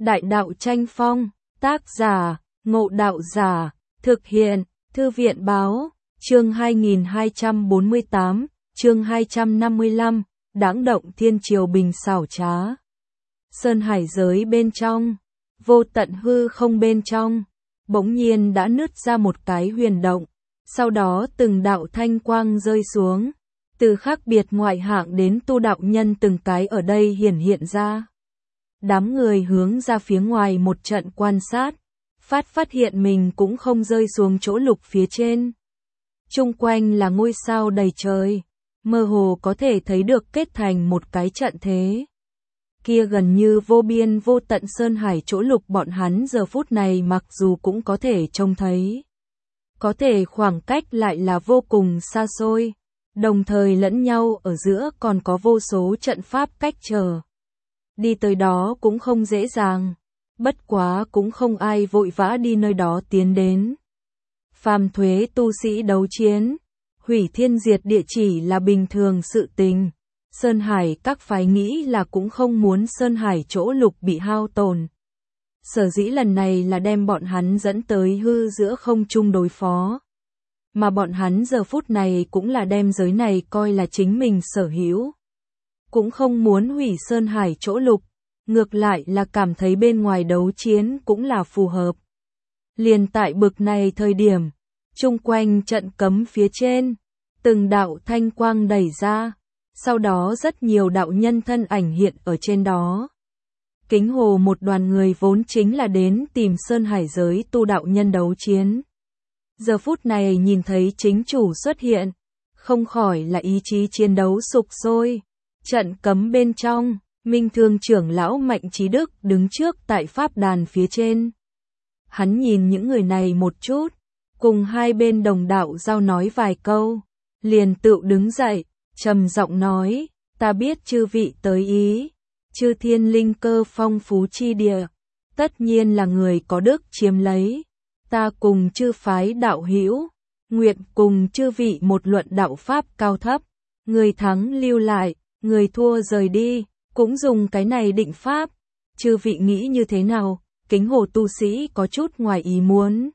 Đại đạo tranh phong, tác giả, Ngộ Đạo Giả, thực hiện, Thư viện Báo, chương 2248, chương 255, Đãng động thiên triều bình xảo trá. Sơn hải giới bên trong, vô tận hư không bên trong, bỗng nhiên đã nứt ra một cái huyền động, sau đó từng đạo thanh quang rơi xuống, từ khác biệt ngoại hạng đến tu đạo nhân từng cái ở đây hiển hiện ra. Đám người hướng ra phía ngoài một trận quan sát, phát hiện mình cũng không rơi xuống chỗ lục phía trên. Chung quanh là ngôi sao đầy trời, mơ hồ có thể thấy được kết thành một cái trận thế. Kia gần như vô biên vô tận sơn hải chỗ lục bọn hắn giờ phút này mặc dù cũng có thể trông thấy. Có thể khoảng cách lại là vô cùng xa xôi, đồng thời lẫn nhau ở giữa còn có vô số trận pháp cách trở. Đi tới đó cũng không dễ dàng, bất quá cũng không ai vội vã đi nơi đó tiến đến. Phàm thuế tu sĩ đấu chiến, hủy thiên diệt địa chỉ là bình thường sự tình. Sơn Hải các phái nghĩ là cũng không muốn Sơn Hải chỗ lục bị hao tổn. Sở dĩ lần này là đem bọn hắn dẫn tới hư giữa không trung đối phó. Mà bọn hắn giờ phút này cũng là đem giới này coi là chính mình sở hữu. Cũng không muốn hủy Sơn Hải chỗ lục, ngược lại là cảm thấy bên ngoài đấu chiến cũng là phù hợp. Liền tại bực này thời điểm, chung quanh trận cấm phía trên, từng đạo thanh quang đẩy ra, sau đó rất nhiều đạo nhân thân ảnh hiện ở trên đó. Kính hồ một đoàn người vốn chính là đến tìm Sơn Hải giới tu đạo nhân đấu chiến. Giờ phút này nhìn thấy chính chủ xuất hiện, không khỏi là ý chí chiến đấu sục sôi. Trận cấm bên trong, Minh Thương trưởng lão Mạnh Chí Đức đứng trước tại pháp đàn phía trên. Hắn nhìn những người này một chút, cùng hai bên đồng đạo giao nói vài câu, liền tự đứng dậy, trầm giọng nói, ta biết chư vị tới ý, chư thiên linh cơ phong phú chi địa, tất nhiên là người có đức chiếm lấy, ta cùng chư phái đạo hữu, nguyện cùng chư vị một luận đạo pháp cao thấp, người thắng lưu lại, người thua rời đi, cũng dùng cái này định pháp, chư vị nghĩ như thế nào? Kính hồ tu sĩ có chút ngoài ý muốn.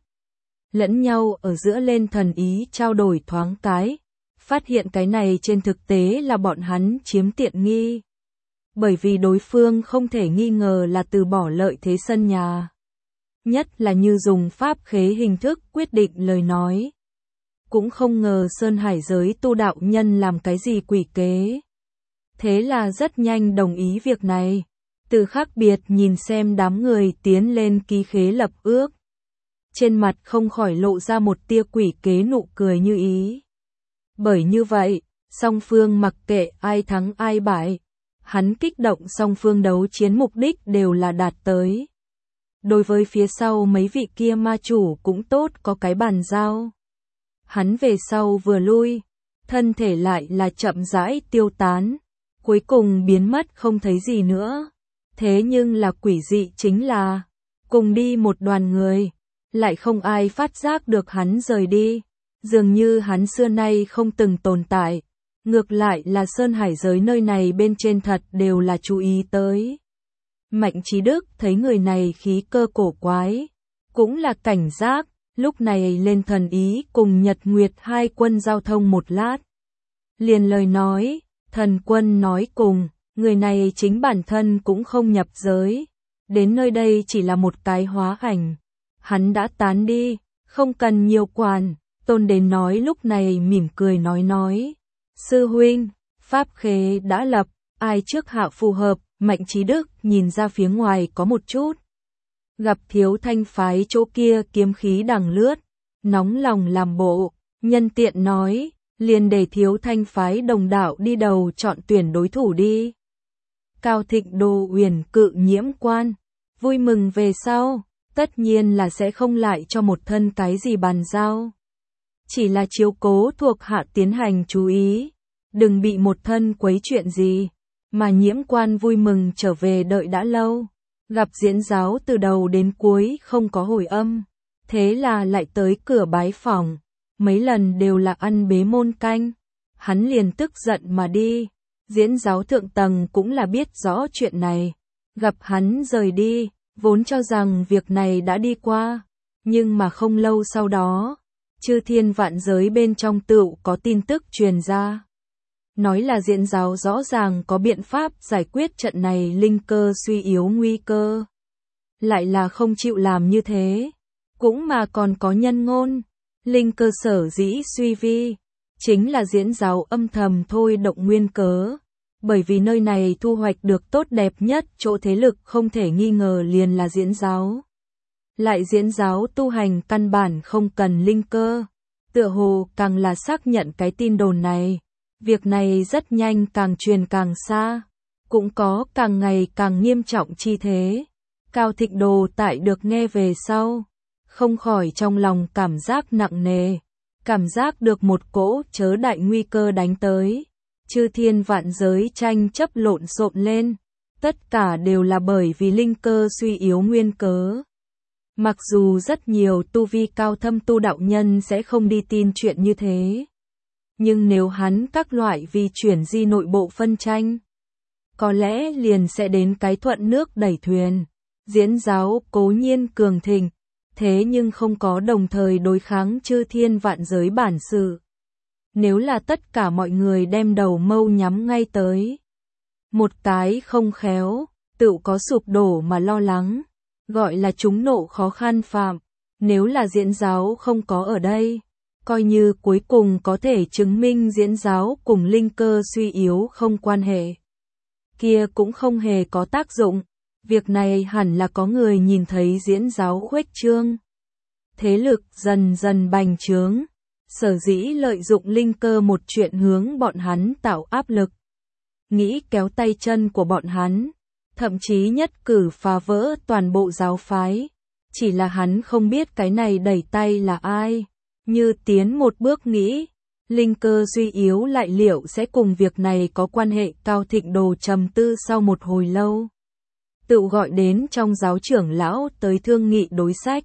Lẫn nhau ở giữa lên thần ý trao đổi thoáng cái, phát hiện cái này trên thực tế là bọn hắn chiếm tiện nghi. Bởi vì đối phương không thể nghi ngờ là từ bỏ lợi thế sân nhà. Nhất là như dùng pháp khế hình thức quyết định lời nói. Cũng không ngờ Sơn Hải giới tu đạo nhân làm cái gì quỷ kế. Thế là rất nhanh đồng ý việc này. Từ khác biệt nhìn xem đám người tiến lên ký khế lập ước. Trên mặt không khỏi lộ ra một tia quỷ kế nụ cười như ý. Bởi như vậy, song phương mặc kệ ai thắng ai bại, hắn kích động song phương đấu chiến mục đích đều là đạt tới. Đối với phía sau mấy vị kia ma chủ cũng tốt có cái bàn giao. Hắn về sau vừa lui, thân thể lại là chậm rãi tiêu tán, cuối cùng biến mất không thấy gì nữa. Thế nhưng là quỷ dị chính là, cùng đi một đoàn người, lại không ai phát giác được hắn rời đi, dường như hắn xưa nay không từng tồn tại, ngược lại là Sơn Hải giới nơi này bên trên thật đều là chú ý tới. Mạnh Chí Đức thấy người này khí cơ cổ quái, cũng là cảnh giác, lúc này lên thần ý cùng Nhật Nguyệt hai quân giao thông một lát. Liền lời nói, thần quân nói cùng. Người này chính bản thân cũng không nhập giới, đến nơi đây chỉ là một cái hóa ảnh. Hắn đã tán đi, không cần nhiều quản, Tôn đến nói lúc này mỉm cười nói. Sư huynh, pháp khế đã lập, ai trước hạ phù hợp, Mạnh Chí Đức nhìn ra phía ngoài có một chút. Gặp Thiếu Thanh phái chỗ kia kiếm khí đằng lướt, nóng lòng làm bộ, nhân tiện nói, liền để Thiếu Thanh phái đồng đạo đi đầu chọn tuyển đối thủ đi. Cao Thịnh Đồ Uyển cự nhiễm quan, vui mừng về sau, tất nhiên là sẽ không lại cho một thân cái gì bàn giao. Chỉ là chiếu cố thuộc hạ tiến hành chú ý, đừng bị một thân quấy chuyện gì, mà nhiễm quan vui mừng trở về đợi đã lâu, gặp diễn giáo từ đầu đến cuối không có hồi âm, thế là lại tới cửa bái phỏng, mấy lần đều là ăn bế môn canh, hắn liền tức giận mà đi. Diễn giáo thượng tầng cũng là biết rõ chuyện này, gặp hắn rời đi, vốn cho rằng việc này đã đi qua, nhưng mà không lâu sau đó, chư thiên vạn giới bên trong tựu có tin tức truyền ra. Nói là Diễn Giáo rõ ràng có biện pháp giải quyết trận này linh cơ suy yếu nguy cơ. Lại là không chịu làm như thế. Cũng mà còn có nhân ngôn, linh cơ sở dĩ suy vi, chính là Diễn Giáo âm thầm thôi động nguyên cớ. Bởi vì nơi này thu hoạch được tốt đẹp nhất, chỗ thế lực không thể nghi ngờ liền là Diễn Giáo. Lại Diễn Giáo tu hành căn bản không cần linh cơ. Tựa hồ càng là xác nhận cái tin đồn này. Việc này rất nhanh càng truyền càng xa. Cũng có càng ngày càng nghiêm trọng chi thế. Cao Thịnh Đồ tại được nghe về sau. Không khỏi trong lòng cảm giác nặng nề. Cảm giác được một cỗ chớ đại nguy cơ đánh tới. Chư thiên vạn giới tranh chấp lộn xộn lên. Tất cả đều là bởi vì linh cơ suy yếu nguyên cớ. Mặc dù rất nhiều tu vi cao thâm tu đạo nhân sẽ không đi tin chuyện như thế. Nhưng nếu hắn các loại vì chuyển di nội bộ phân tranh, có lẽ liền sẽ đến cái thuận nước đẩy thuyền. Diễn Giáo cố nhiên cường thịnh, thế nhưng không có đồng thời đối kháng chư thiên vạn giới bản sự. Nếu là tất cả mọi người đem đầu mâu nhắm ngay tới, một cái không khéo, tựu có sụp đổ mà lo lắng, gọi là trúng nộ khó khăn phạm. Nếu là Diễn Giáo không có ở đây, coi như cuối cùng có thể chứng minh Diễn Giáo cùng linh cơ suy yếu không quan hệ, kia cũng không hề có tác dụng. Việc này hẳn là có người nhìn thấy Diễn Giáo khuếch trương, thế lực dần dần bành trướng, sở dĩ lợi dụng linh cơ một chuyện hướng bọn hắn tạo áp lực, nghĩ kéo tay chân của bọn hắn, thậm chí nhất cử phá vỡ toàn bộ giáo phái. Chỉ là hắn không biết cái này đẩy tay là ai. Như tiến một bước nghĩ, linh cơ suy yếu lại liệu sẽ cùng việc này có quan hệ. Cao Thịnh Đồ trầm tư sau một hồi lâu, tự gọi đến trong giáo trưởng lão tới thương nghị đối sách.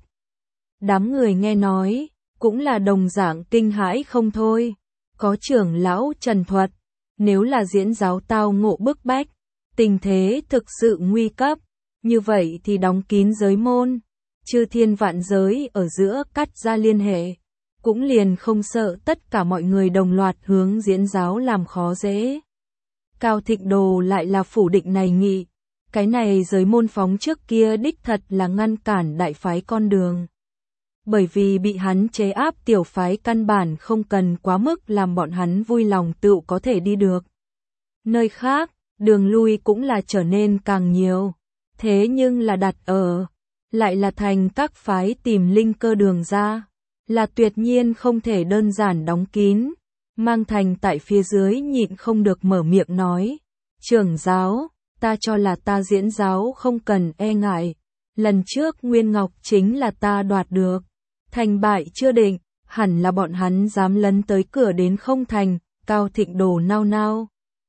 Đám người nghe nói, cũng là đồng dạng kinh hãi không thôi. Có trưởng lão trần thuật, nếu là Diễn Giáo tao ngộ bức bách, tình thế thực sự nguy cấp, như vậy thì đóng kín giới môn, chư thiên vạn giới ở giữa cắt ra liên hệ, cũng liền không sợ tất cả mọi người đồng loạt hướng Diễn Giáo làm khó dễ. Cao Thịnh Đồ lại là phủ định này nghị, cái này giới môn phóng trước kia đích thật là ngăn cản đại phái con đường. Bởi vì bị hắn chế áp, tiểu phái căn bản không cần quá mức làm bọn hắn vui lòng tự có thể đi được. Nơi khác, đường lui cũng là trở nên càng nhiều. Thế nhưng là đặt ở, lại là thành các phái tìm linh cơ đường ra, là tuyệt nhiên không thể đơn giản đóng kín. Mang Thành tại phía dưới nhịn không được mở miệng nói, trưởng giáo, ta cho là ta Diễn Giáo không cần e ngại. Lần trước Nguyên Ngọc chính là ta đoạt được. Thành bại chưa định, hẳn là bọn hắn dám lấn tới cửa đến không thành. Cao Thịnh Đồ nao nao,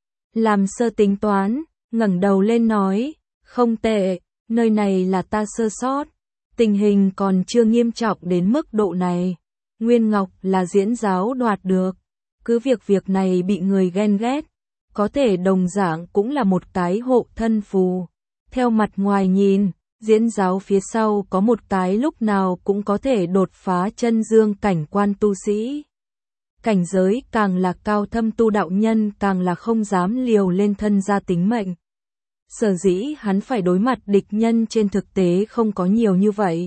làm sơ tính toán, ngẩng đầu lên nói, không tệ, nơi này là ta sơ sót. Tình hình còn chưa nghiêm trọng đến mức độ này. Nguyên Ngọc là Diễn Giáo đoạt được. Cứ việc này bị người ghen ghét, có thể đồng dạng cũng là một cái hộ thân phù. Theo mặt ngoài nhìn, Diễn Giáo phía sau có một cái lúc nào cũng có thể đột phá chân dương cảnh quan tu sĩ. Cảnh giới càng là cao thâm tu đạo nhân càng là không dám liều lên thân ra tính mệnh. Sở dĩ hắn phải đối mặt địch nhân trên thực tế không có nhiều như vậy.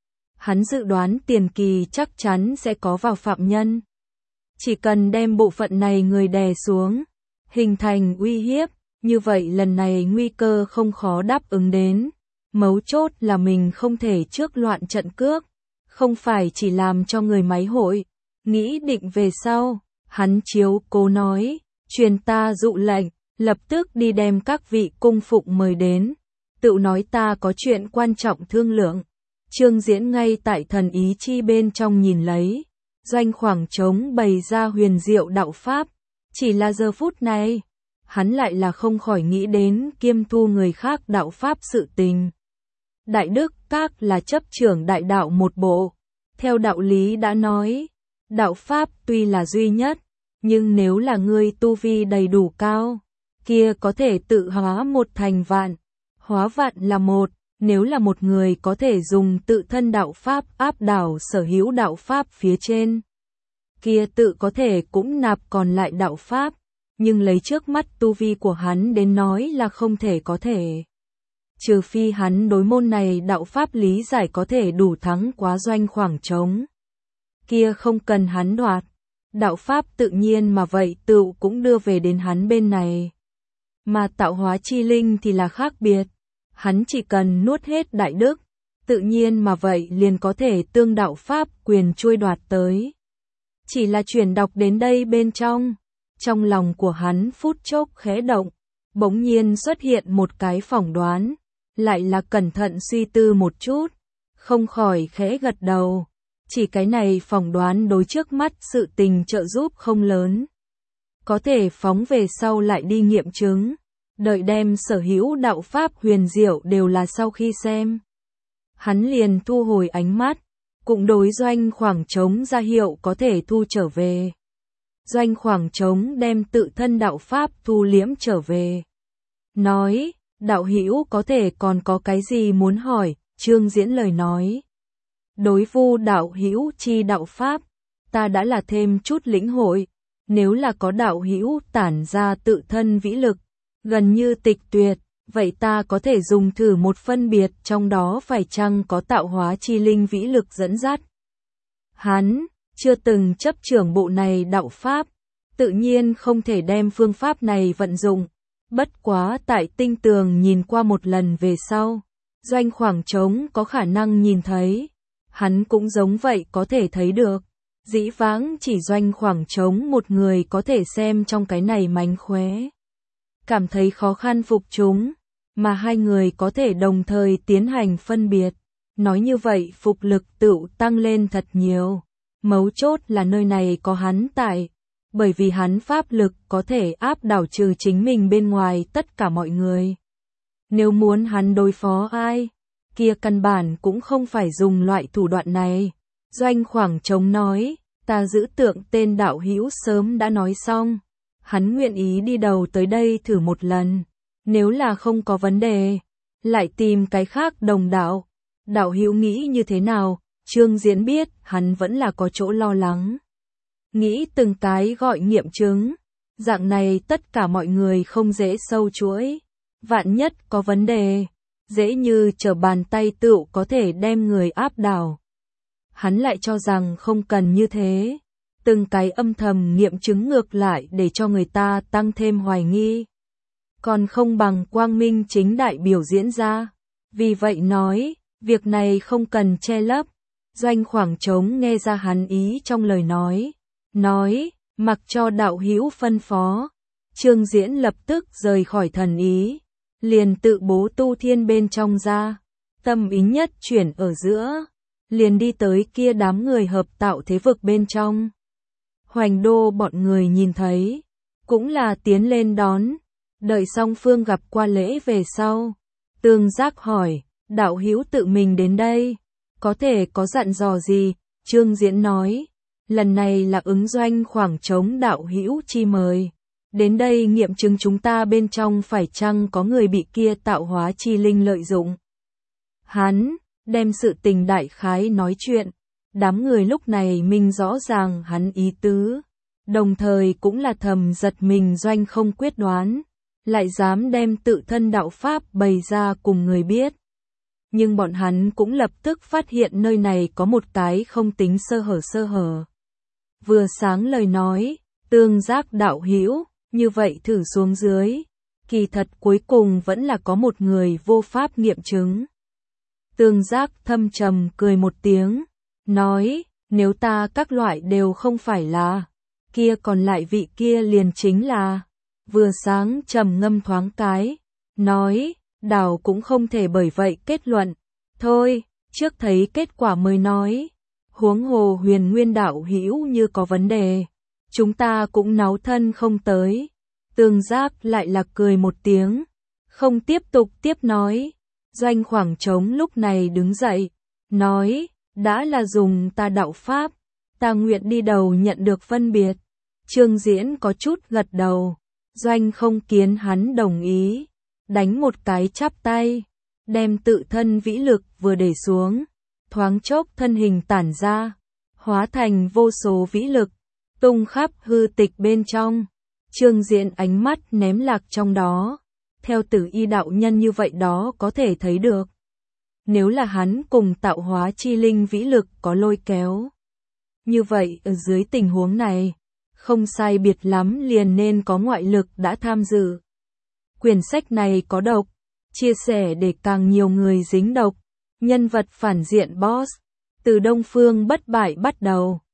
Hắn dự đoán tiền kỳ chắc chắn sẽ có vào phạm nhân. Chỉ cần đem bộ phận này người đè xuống, hình thành uy hiếp, như vậy lần này nguy cơ không khó đáp ứng đến. Mấu chốt là mình không thể trước loạn trận cước, không phải chỉ làm cho người máy hội. Nghĩ định về sau, hắn chiếu cố nói, truyền ta dụ lệnh, lập tức đi đem các vị cung phụng mời đến, tự nói ta có chuyện quan trọng thương lượng. Trương Diễn ngay tại thần ý chi bên trong nhìn lấy, doanh khoảng trống bày ra huyền diệu đạo pháp, chỉ là giờ phút này, hắn lại là không khỏi nghĩ đến kiêm thu người khác đạo pháp sự tình. Đại Đức Các là chấp trưởng đại đạo một bộ, theo đạo lý đã nói, đạo pháp tuy là duy nhất, nhưng nếu là ngươi tu vi đầy đủ cao, kia có thể tự hóa một thành vạn, hóa vạn là một, nếu là một người có thể dùng tự thân đạo pháp áp đảo sở hữu đạo pháp phía trên, kia tự có thể cũng nạp còn lại đạo pháp, nhưng lấy trước mắt tu vi của hắn đến nói là không thể có thể. Trừ phi hắn đối môn này đạo pháp lý giải có thể đủ thắng quá Doanh khoảng trống. Kia không cần hắn đoạt, đạo pháp tự nhiên mà vậy tự cũng đưa về đến hắn bên này. Mà tạo hóa chi linh thì là khác biệt, hắn chỉ cần nuốt hết đại đức, tự nhiên mà vậy liền có thể tương đạo pháp quyền chuôi đoạt tới. Chỉ là chuyển đọc đến đây bên trong lòng của hắn phút chốc khẽ động, bỗng nhiên xuất hiện một cái phỏng đoán, lại là cẩn thận suy tư một chút, không khỏi khẽ gật đầu. Chỉ cái này phỏng đoán đối trước mắt sự tình trợ giúp không lớn. Có thể phóng về sau lại đi nghiệm chứng, đợi đem sở hữu đạo pháp huyền diệu đều là sau khi xem. Hắn liền thu hồi ánh mắt, cũng đối Doanh khoảng trống ra hiệu có thể thu trở về. Doanh khoảng trống đem tự thân đạo pháp thu liễm trở về. Nói, đạo hữu có thể còn có cái gì muốn hỏi, Trương Diễn lời nói. Đối vu đạo hữu chi đạo pháp, ta đã là thêm chút lĩnh hội, nếu là có đạo hữu tản ra tự thân vĩ lực, gần như tịch tuyệt, vậy ta có thể dùng thử một phân biệt trong đó phải chăng có tạo hóa chi linh vĩ lực dẫn dắt. Hắn chưa từng chấp trưởng bộ này đạo pháp, tự nhiên không thể đem phương pháp này vận dụng, bất quá tại tinh tường nhìn qua một lần về sau, Doanh khoảng trống có khả năng nhìn thấy. Hắn cũng giống vậy có thể thấy được, dĩ vãng chỉ Doanh khoảng trống một người có thể xem trong cái này mánh khóe. Cảm thấy khó khăn phục chúng, mà hai người có thể đồng thời tiến hành phân biệt. Nói như vậy phục lực tự tăng lên thật nhiều. Mấu chốt là nơi này có hắn tại, bởi vì hắn pháp lực có thể áp đảo trừ chính mình bên ngoài tất cả mọi người. Nếu muốn hắn đối phó ai, kia căn bản cũng không phải dùng loại thủ đoạn này. Doanh khoảng trống nói, ta giữ tượng tên đạo hữu sớm đã nói xong, hắn nguyện ý đi đầu tới đây thử một lần, nếu là không có vấn đề, lại tìm cái khác đồng đạo. Đạo hữu nghĩ như thế nào? Trương Diễn biết, hắn vẫn là có chỗ lo lắng. Nghĩ từng cái gọi nghiệm chứng, dạng này tất cả mọi người không dễ sâu chuỗi, vạn nhất có vấn đề, dễ như trở bàn tay tựu có thể đem người áp đảo. Hắn lại cho rằng không cần như thế, từng cái âm thầm nghiệm chứng ngược lại để cho người ta tăng thêm hoài nghi. Còn không bằng quang minh chính đại biểu diễn ra, vì vậy nói, việc này không cần che lấp. Doanh khoảng trống nghe ra hắn ý trong lời nói, mặc cho đạo hữu phân phó. Trương Diễn lập tức rời khỏi thần ý, liền tự bố tu thiên bên trong ra, tâm ý nhất chuyển ở giữa, liền đi tới kia đám người hợp tạo thế vực bên trong. Hoành Đô bọn người nhìn thấy, cũng là tiến lên đón, đợi song phương gặp qua lễ về sau. Tương Giác hỏi, đạo hữu tự mình đến đây, có thể có dặn dò gì? Trương Diễn nói, lần này là ứng Doanh khoảng trống đạo hữu chi mời, đến đây nghiệm chứng chúng ta bên trong phải chăng có người bị kia tạo hóa chi linh lợi dụng. Hắn đem sự tình đại khái nói chuyện, đám người lúc này minh rõ ràng hắn ý tứ, đồng thời cũng là thầm giật mình. Doanh không quyết đoán, lại dám đem tự thân đạo pháp bày ra cùng người biết. Nhưng bọn hắn cũng lập tức phát hiện nơi này có một cái không tính sơ hở. Vừa sáng lời nói, Tương Giác đạo hữu, như vậy thử xuống dưới, kỳ thật cuối cùng vẫn là có một người vô pháp nghiệm chứng. Tương Giác thâm trầm cười một tiếng, nói, nếu ta các loại đều không phải là, kia còn lại vị kia liền chính là. Vừa sáng trầm ngâm thoáng cái, nói, đảo cũng không thể bởi vậy kết luận, thôi, trước thấy kết quả mới nói. Huống hồ Huyền Nguyên đạo hữu như có vấn đề, chúng ta cũng náu thân không tới. Tương Giác lại là cười một tiếng, không tiếp tục tiếp nói. Doanh khoảng trống lúc này đứng dậy, nói, đã là dùng ta đạo pháp, ta nguyện đi đầu nhận được phân biệt. Trương Diễn có chút gật đầu, Doanh không kiến hắn đồng ý, đánh một cái chắp tay, đem tự thân vĩ lực vừa để xuống, thoáng chốc thân hình tản ra, hóa thành vô số vĩ lực, tung khắp hư tịch bên trong. Trương Diễn ánh mắt ném lạc trong đó, theo Tử Y đạo nhân như vậy đó có thể thấy được. Nếu là hắn cùng tạo hóa chi linh vĩ lực có lôi kéo. Như vậy ở dưới tình huống này, không sai biệt lắm liền nên có ngoại lực đã tham dự. Quyển sách này có độc, chia sẻ để càng nhiều người dính độc. Nhân vật phản diện boss, từ Đông Phương bất bại bắt đầu.